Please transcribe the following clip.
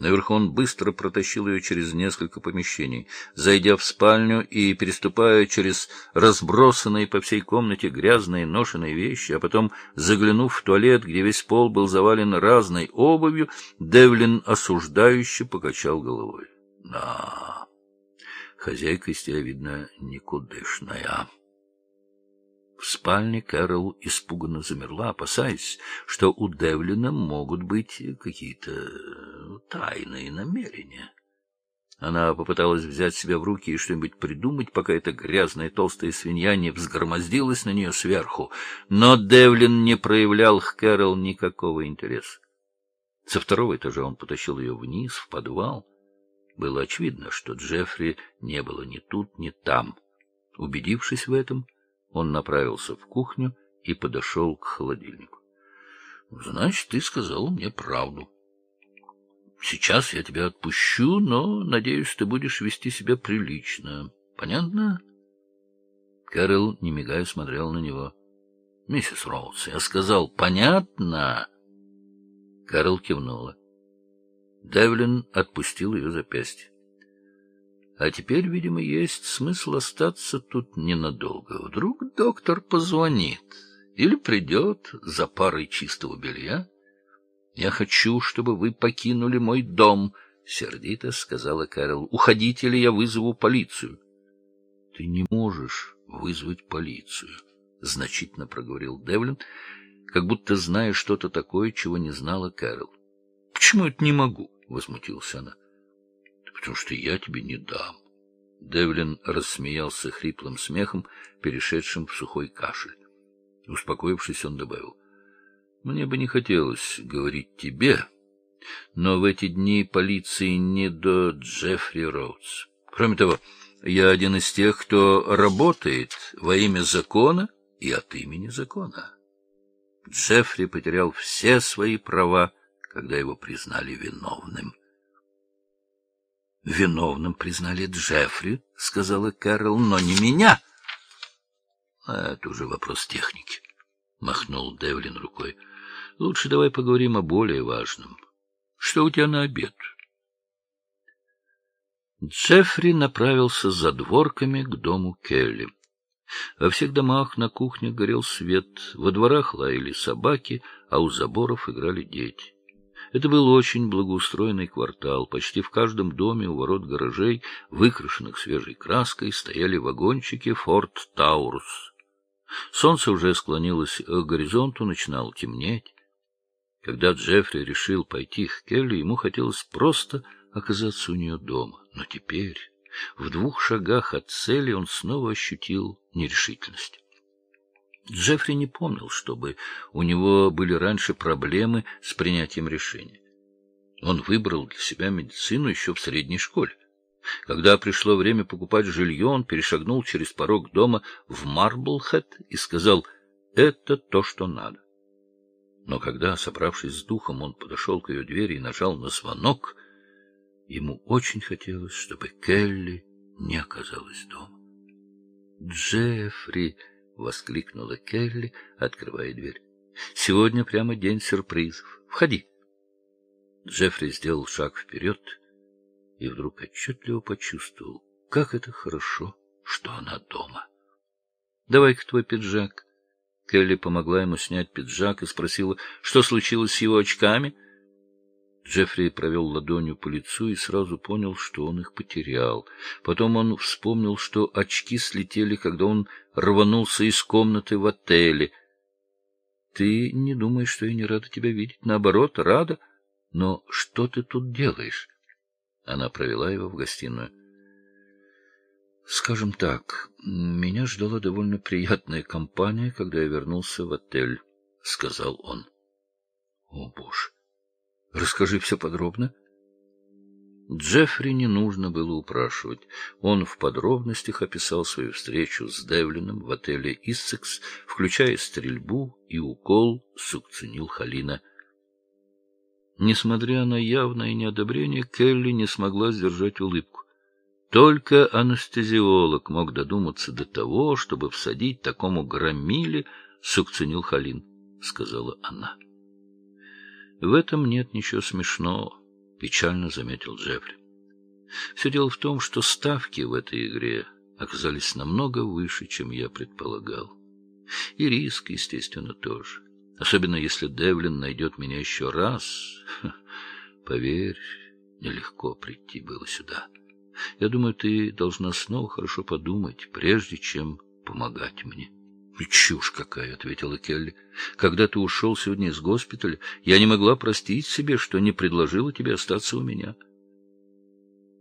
Наверху он быстро протащил ее через несколько помещений. Зайдя в спальню и переступая через разбросанные по всей комнате грязные ношеные вещи, а потом заглянув в туалет, где весь пол был завален разной обувью, Девлин осуждающе покачал головой. — Да, хозяйка из тебя, видно, никудышная. В спальне Кэрол испуганно замерла, опасаясь, что у Девлина могут быть какие-то тайные намерения. Она попыталась взять себя в руки и что-нибудь придумать, пока эта грязная толстая свинья не взгромоздилась на нее сверху, но Девлин не проявлял к Кэрол никакого интереса. Со второго этажа он потащил ее вниз, в подвал. Было очевидно, что Джеффри не было ни тут, ни там. Убедившись в этом, он направился в кухню и подошел к холодильнику. — Значит, ты сказал мне правду. Сейчас я тебя отпущу, но, надеюсь, ты будешь вести себя прилично. Понятно? Кэрол, не мигая, смотрел на него. — Миссис Роудс, я сказал, понятно? Кэрол кивнула. Девлин отпустил ее запястье. А теперь, видимо, есть смысл остаться тут ненадолго. Вдруг доктор позвонит или придет за парой чистого белья. Я хочу, чтобы вы покинули мой дом, — сердито сказала Кэрол. — Уходите, или я вызову полицию. — Ты не можешь вызвать полицию, — значительно проговорил Девлин, как будто зная что-то такое, чего не знала Кэрол. — Почему это не могу? — возмутилась она. — Потому что я тебе не дам. Девлин рассмеялся хриплым смехом, перешедшим в сухой кашель. Успокоившись, он добавил: — Мне бы не хотелось говорить тебе, но в эти дни полиции не до Джеффри Роудс. Кроме того, я один из тех, кто работает во имя закона и от имени закона. Джеффри потерял все свои права, когда его признали виновным. — Виновным признали Джеффри, — сказала Кэрол, — но не меня. — Это уже вопрос техники, — махнул Девлин рукой. — Лучше давай поговорим о более важном. Что у тебя на обед? Джеффри направился за дворками к дому Келли. Во всех домах на кухнях горел свет, во дворах лаяли собаки, а у заборов играли дети. Это был очень благоустроенный квартал. Почти в каждом доме у ворот гаражей, выкрашенных свежей краской, стояли вагончики «Форд Таурус». Солнце уже склонилось к горизонту, начинало темнеть. Когда Джеффри решил пойти к Келли, ему хотелось просто оказаться у нее дома. Но теперь, в 2 шагах от цели, он снова ощутил нерешительность. Джеффри не помнил, чтобы у него были раньше проблемы с принятием решения. Он выбрал для себя медицину еще в средней школе. Когда пришло время покупать жилье, он перешагнул через порог дома в Марблхэт и сказал: «Это то, что надо». Но когда, собравшись с духом, он подошел к ее двери и нажал на звонок, ему очень хотелось, чтобы Келли не оказалась дома. «Джеффри!» — воскликнула Келли, открывая дверь. — Сегодня прямо день сюрпризов. Входи. Джеффри сделал шаг вперед и вдруг отчетливо почувствовал, как это хорошо, что она дома. — Давай-ка твой пиджак. Келли помогла ему снять пиджак и спросила, что случилось с его очками. Джеффри провел ладонью по лицу и сразу понял, что он их потерял. Потом он вспомнил, что очки слетели, когда он рванулся из комнаты в отеле. — Ты не думаешь, что я не рада тебя видеть? Наоборот, рада. Но что ты тут делаешь? Она провела его в гостиную. — Скажем так, меня ждала довольно приятная компания, когда я вернулся в отель, — сказал он. — О, Боже! Расскажи все подробно. Джеффри не нужно было упрашивать. Он в подробностях описал свою встречу с Девлином в отеле «Иссекс», включая стрельбу и укол сукцинилхолина. Несмотря на явное неодобрение, Келли не смогла сдержать улыбку. Только анестезиолог мог додуматься до того, чтобы всадить такому громиле сукцинилхолин, — сказала она. В этом нет ничего смешного. — печально заметил Джеффри. Все дело в том, что ставки в этой игре оказались намного выше, чем я предполагал. И риск, естественно, тоже. Особенно если Девлин найдет меня еще раз. Поверь, нелегко прийти было сюда. Я думаю, ты должна снова хорошо подумать, прежде чем помогать мне. — Чушь какая, — ответила Келли. — Когда ты ушел сегодня из госпиталя, я не могла простить себе, что не предложила тебе остаться у меня.